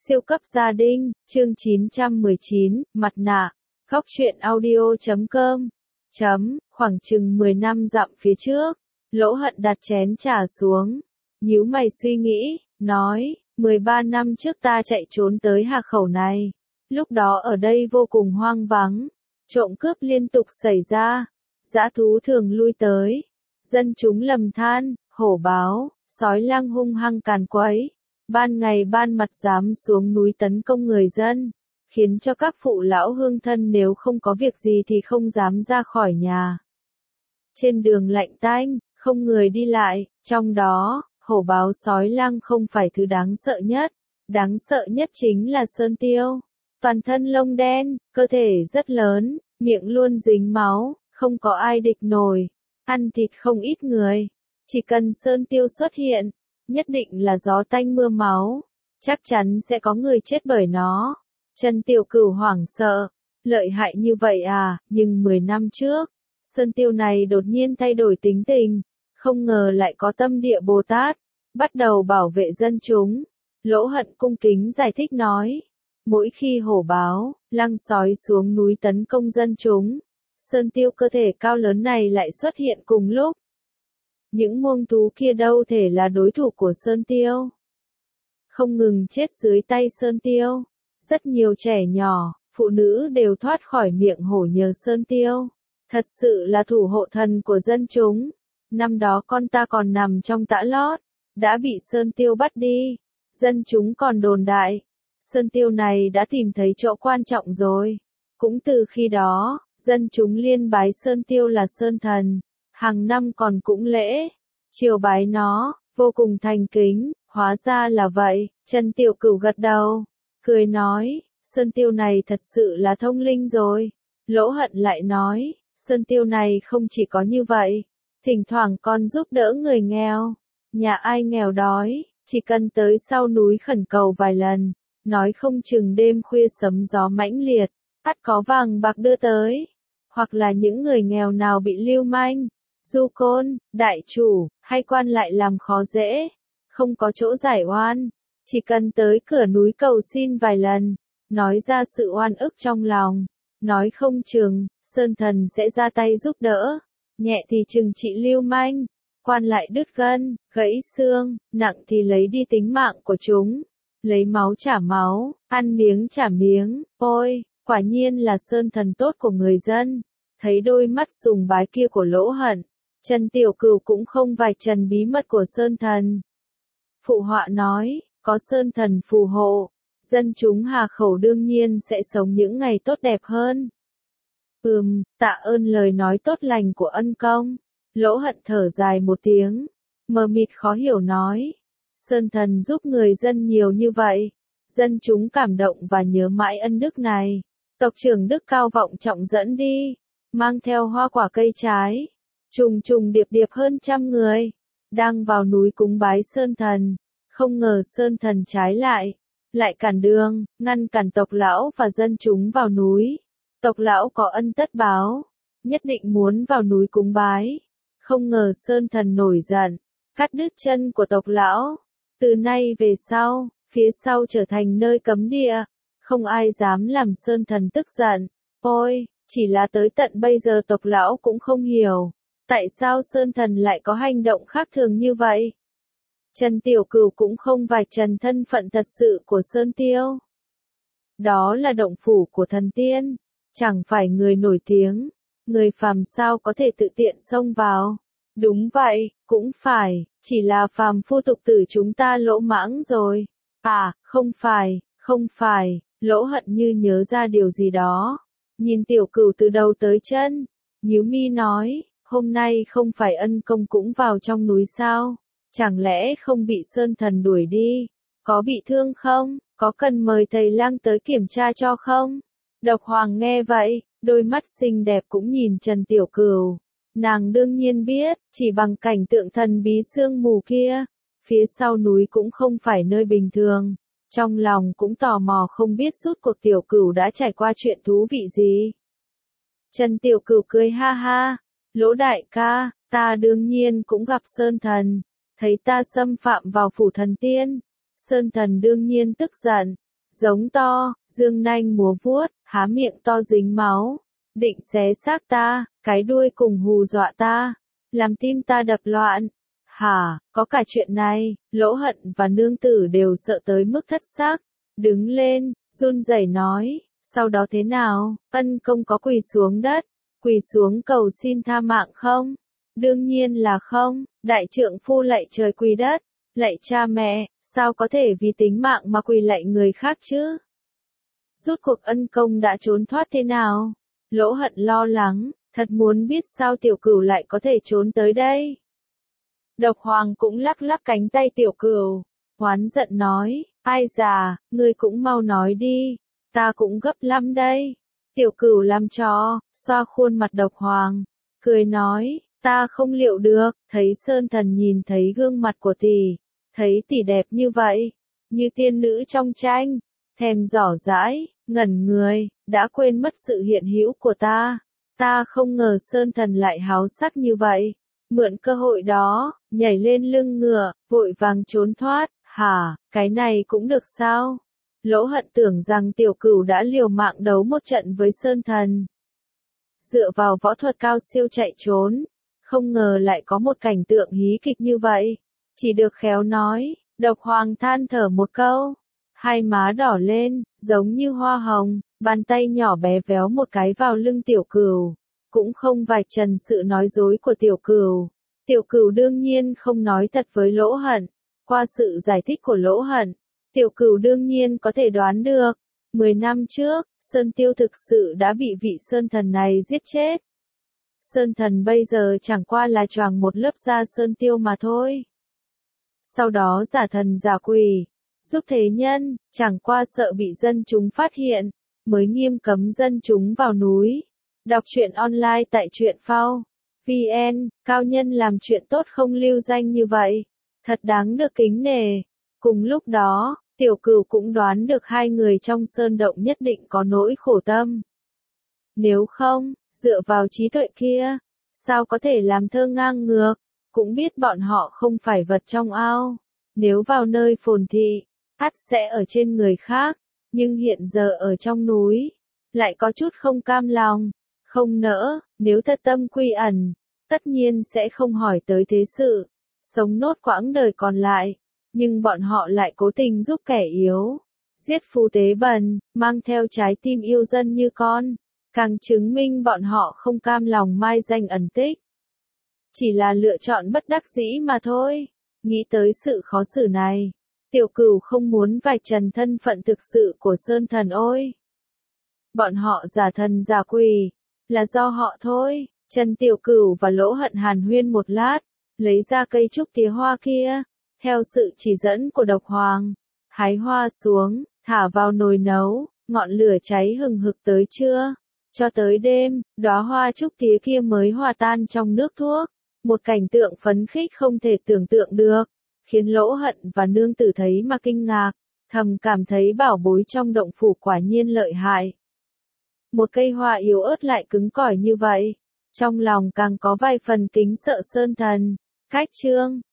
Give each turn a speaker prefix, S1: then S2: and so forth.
S1: Siêu cấp gia đình, chương 919, mặt nạ. Góc truyện audio.com. Khoảng chừng 10 năm dặm phía trước, Lỗ Hận đặt chén trà xuống, nhíu mày suy nghĩ, nói, 13 năm trước ta chạy trốn tới Hà Khẩu này. Lúc đó ở đây vô cùng hoang vắng, trộm cướp liên tục xảy ra, dã thú thường lui tới, dân chúng lầm than, hổ báo, sói lang hung hăng càn quấy. Ban ngày ban mặt dám xuống núi tấn công người dân, khiến cho các phụ lão hương thân nếu không có việc gì thì không dám ra khỏi nhà. Trên đường lạnh tanh, không người đi lại, trong đó, hổ báo sói lang không phải thứ đáng sợ nhất chính là sơn tiêu. Toàn thân lông đen, cơ thể rất lớn, miệng luôn dính máu, không có ai địch nổi, ăn thịt không ít người. Chỉ cần sơn tiêu xuất hiện, nhất định là gió tanh mưa máu, chắc chắn sẽ có người chết bởi nó. Trần Tiểu Cửu hoảng sợ, lợi hại như vậy à, nhưng 10 năm trước, sơn tiêu này đột nhiên thay đổi tính tình, không ngờ lại có tâm địa Bồ Tát, bắt đầu bảo vệ dân chúng. Lỗ Hận cung kính giải thích nói, mỗi khi hổ báo, lang sói xuống núi tấn công dân chúng, sơn tiêu cơ thể cao lớn này lại xuất hiện cùng lúc. Những muông thú kia đâu thể là đối thủ của sơn tiêu. Không ngừng chết dưới tay sơn tiêu. Rất nhiều trẻ nhỏ, phụ nữ đều thoát khỏi miệng hổ nhờ sơn tiêu. Thật sự là thủ hộ thần của dân chúng. Năm đó con ta còn nằm trong tã lót, đã bị sơn tiêu bắt đi. Dân chúng còn đồn đại, sơn tiêu này đã tìm thấy chỗ quan trọng rồi. Cũng từ khi đó, dân chúng liên bái sơn tiêu là sơn thần. Hàng năm còn cúng lễ, triều bái nó, vô cùng thành kính, hóa ra là vậy. Trần Tiểu Cửu gật đầu, cười nói, sơn tiêu này thật sự là thông linh rồi. Lỗ Hận lại nói, sơn tiêu này không chỉ có như vậy, thỉnh thoảng còn giúp đỡ người nghèo. Nhà ai nghèo đói, chỉ cần tới sau núi khẩn cầu vài lần, nói không chừng đêm khuya sấm gió mãnh liệt, ắt có vàng bạc đưa tới. Hoặc là những người nghèo nào bị lưu manh, du côn, đại chủ, hay quan lại làm khó dễ, không có chỗ giải oan, chỉ cần tới cửa núi cầu xin vài lần, nói ra sự oan ức trong lòng, nói không chừng, sơn thần sẽ ra tay giúp đỡ, nhẹ thì trừng trị lưu manh, quan lại đứt gân, gãy xương, nặng thì lấy đi tính mạng của chúng, lấy máu trả máu, ăn miếng trả miếng, ôi, quả nhiên là sơn thần tốt của người dân. Thấy đôi mắt sùng bái kia của Lỗ Hận, Trần Tiểu Cửu cũng không vạch trần bí mật của sơn thần. Phụ họa nói, có sơn thần phù hộ, dân chúng Hà Khẩu đương nhiên sẽ sống những ngày tốt đẹp hơn. Tạ ơn lời nói tốt lành của ân công. Lỗ Hận thở dài một tiếng, mờ mịt khó hiểu nói, sơn thần giúp người dân nhiều như vậy, dân chúng cảm động và nhớ mãi ân đức này. Tộc trưởng Đức cao vọng trọng dẫn đi, mang theo hoa quả cây trái, trùng trùng điệp điệp hơn 100 người, đang vào núi cúng bái sơn thần, không ngờ sơn thần trái lại cản đường, ngăn cản tộc lão và dân chúng vào núi. Tộc lão có ân tất báo, nhất định muốn vào núi cúng bái, không ngờ sơn thần nổi giận, cắt đứt chân của tộc lão. Từ nay về sau, phía sau trở thành nơi cấm địa, không ai dám làm sơn thần tức giận. Ôi, chỉ là tới tận bây giờ tộc lão cũng không hiểu, tại sao sơn thần lại có hành động khác thường như vậy. Trần Tiểu Cửu cũng không vạch trần thân phận thật sự của sơn tiêu. Đó là động phủ của thần tiên, chẳng phải người nổi tiếng, người phàm sao có thể tự tiện xông vào. Đúng vậy, cũng phải, chỉ là phàm phu tục tử chúng ta lỗ mãng rồi. À, không phải, Lỗ Hận như nhớ ra điều gì đó. Nhìn Tiểu Cửu từ đầu tới chân, nhíu mi nói, hôm nay không phải ân công cũng vào trong núi sao? Chẳng lẽ không bị sơn thần đuổi đi? Có bị thương không? Có cần mời thầy lang tới kiểm tra cho không? Độc Hoàng nghe vậy, đôi mắt xinh đẹp cũng nhìn Trần Tiểu Cửu. Nàng đương nhiên biết, chỉ bằng cảnh tượng thần bí sương mù kia, phía sau núi cũng không phải nơi bình thường. Trong lòng cũng tò mò không biết suốt cuộc Tiểu Cửu đã trải qua chuyện thú vị gì. Trần Tiểu Cửu cười ha ha, Lỗ đại ca, ta đương nhiên cũng gặp sơn thần, thấy ta xâm phạm vào phủ thần tiên. Sơn thần đương nhiên tức giận, giống to, dương nanh múa vuốt, há miệng to dính máu, định xé xác ta, cái đuôi cùng hù dọa ta, làm tim ta đập loạn. Hả, có cả chuyện này, Lỗ Hận và nương tử đều sợ tới mức thất xác, đứng lên, run rẩy nói, sau đó thế nào, Ân Công có quỳ xuống đất, quỳ xuống cầu xin tha mạng không? Đương nhiên là không, đại trượng phu lạy trời quỳ đất, lạy cha mẹ, sao có thể vì tính mạng mà quỳ lạy người khác chứ? Rốt cuộc Ân Công đã trốn thoát thế nào? Lỗ Hận lo lắng, thật muốn biết sao Tiểu Cửu lại có thể trốn tới đây. Độc Hoàng cũng lắc lắc cánh tay Tiểu Cửu, oán giận nói, ai già, ngươi cũng mau nói đi, ta cũng gấp lắm đây. Tiểu Cửu làm trò, xoa khuôn mặt Độc Hoàng, cười nói, ta không liệu được, thấy Sơn Thần nhìn thấy gương mặt của tỷ, thấy tỷ đẹp như vậy, như tiên nữ trong tranh, thèm giỏ dãi, ngẩn người, đã quên mất sự hiện hữu của ta. Ta không ngờ Sơn Thần lại háo sắc như vậy. Mượn cơ hội đó, nhảy lên lưng ngựa, vội vàng trốn thoát, hả, cái này cũng được sao? Lỗ Hận tưởng rằng Tiểu Cửu đã liều mạng đấu một trận với Sơn Thần. Dựa vào võ thuật cao siêu chạy trốn, không ngờ lại có một cảnh tượng hí kịch như vậy. Chỉ được khéo nói, Độc Hoàng than thở một câu, hai má đỏ lên, giống như hoa hồng, bàn tay nhỏ bé véo một cái vào lưng Tiểu Cửu. Cũng không vạch trần sự nói dối của Tiểu Cửu. Tiểu Cửu đương nhiên không nói thật với Lỗ Hận. Qua sự giải thích của Lỗ Hận, Tiểu Cửu đương nhiên có thể đoán được. 10 năm trước, Sơn Tiêu thực sự đã bị vị Sơn Thần này giết chết. Sơn Thần bây giờ chẳng qua là choàng một lớp da Sơn Tiêu mà thôi. Sau đó giả thần giả quỷ, giúp thế nhân, chẳng qua sợ bị dân chúng phát hiện, mới nghiêm cấm dân chúng vào núi. Đọc truyện online tại truyện phao VN, cao nhân làm chuyện tốt không lưu danh như vậy, thật đáng được kính nể. Cùng lúc đó, Tiểu Cửu cũng đoán được hai người trong sơn động nhất định có nỗi khổ tâm. Nếu không, dựa vào trí tuệ kia, sao có thể làm thơ ngang ngược, cũng biết bọn họ không phải vật trong ao. Nếu vào nơi phồn thị, ắt sẽ ở trên người khác, nhưng hiện giờ ở trong núi, lại có chút không cam lòng. Không nỡ, nếu thật tâm quy ẩn, tất nhiên sẽ không hỏi tới thế sự, sống nốt quãng đời còn lại, nhưng bọn họ lại cố tình giúp kẻ yếu, giết phù tế bần, mang theo trái tim yêu dân như con, càng chứng minh bọn họ không cam lòng mai danh ẩn tích. Chỉ là lựa chọn bất đắc dĩ mà thôi, nghĩ tới sự khó xử này, Tiểu Cửu không muốn vạch trần thân phận thực sự của Sơn Thần ôi. Bọn họ giả thần giả quỷ. Là do họ thôi. Trần Tiểu Cửu và Lỗ Hận hàn huyên một lát, lấy ra cây trúc tía hoa kia, theo sự chỉ dẫn của Độc Hoàng, hái hoa xuống, thả vào nồi nấu, ngọn lửa cháy hừng hực tới trưa, cho tới đêm, đóa hoa trúc tía kia mới hòa tan trong nước thuốc, một cảnh tượng phấn khích không thể tưởng tượng được, khiến Lỗ Hận và nương tử thấy mà kinh ngạc, thầm cảm thấy bảo bối trong động phủ quả nhiên lợi hại. Một cây hoa yếu ớt lại cứng cỏi như vậy, trong lòng càng có vài phần kính sợ Sơn Thần. Cách chương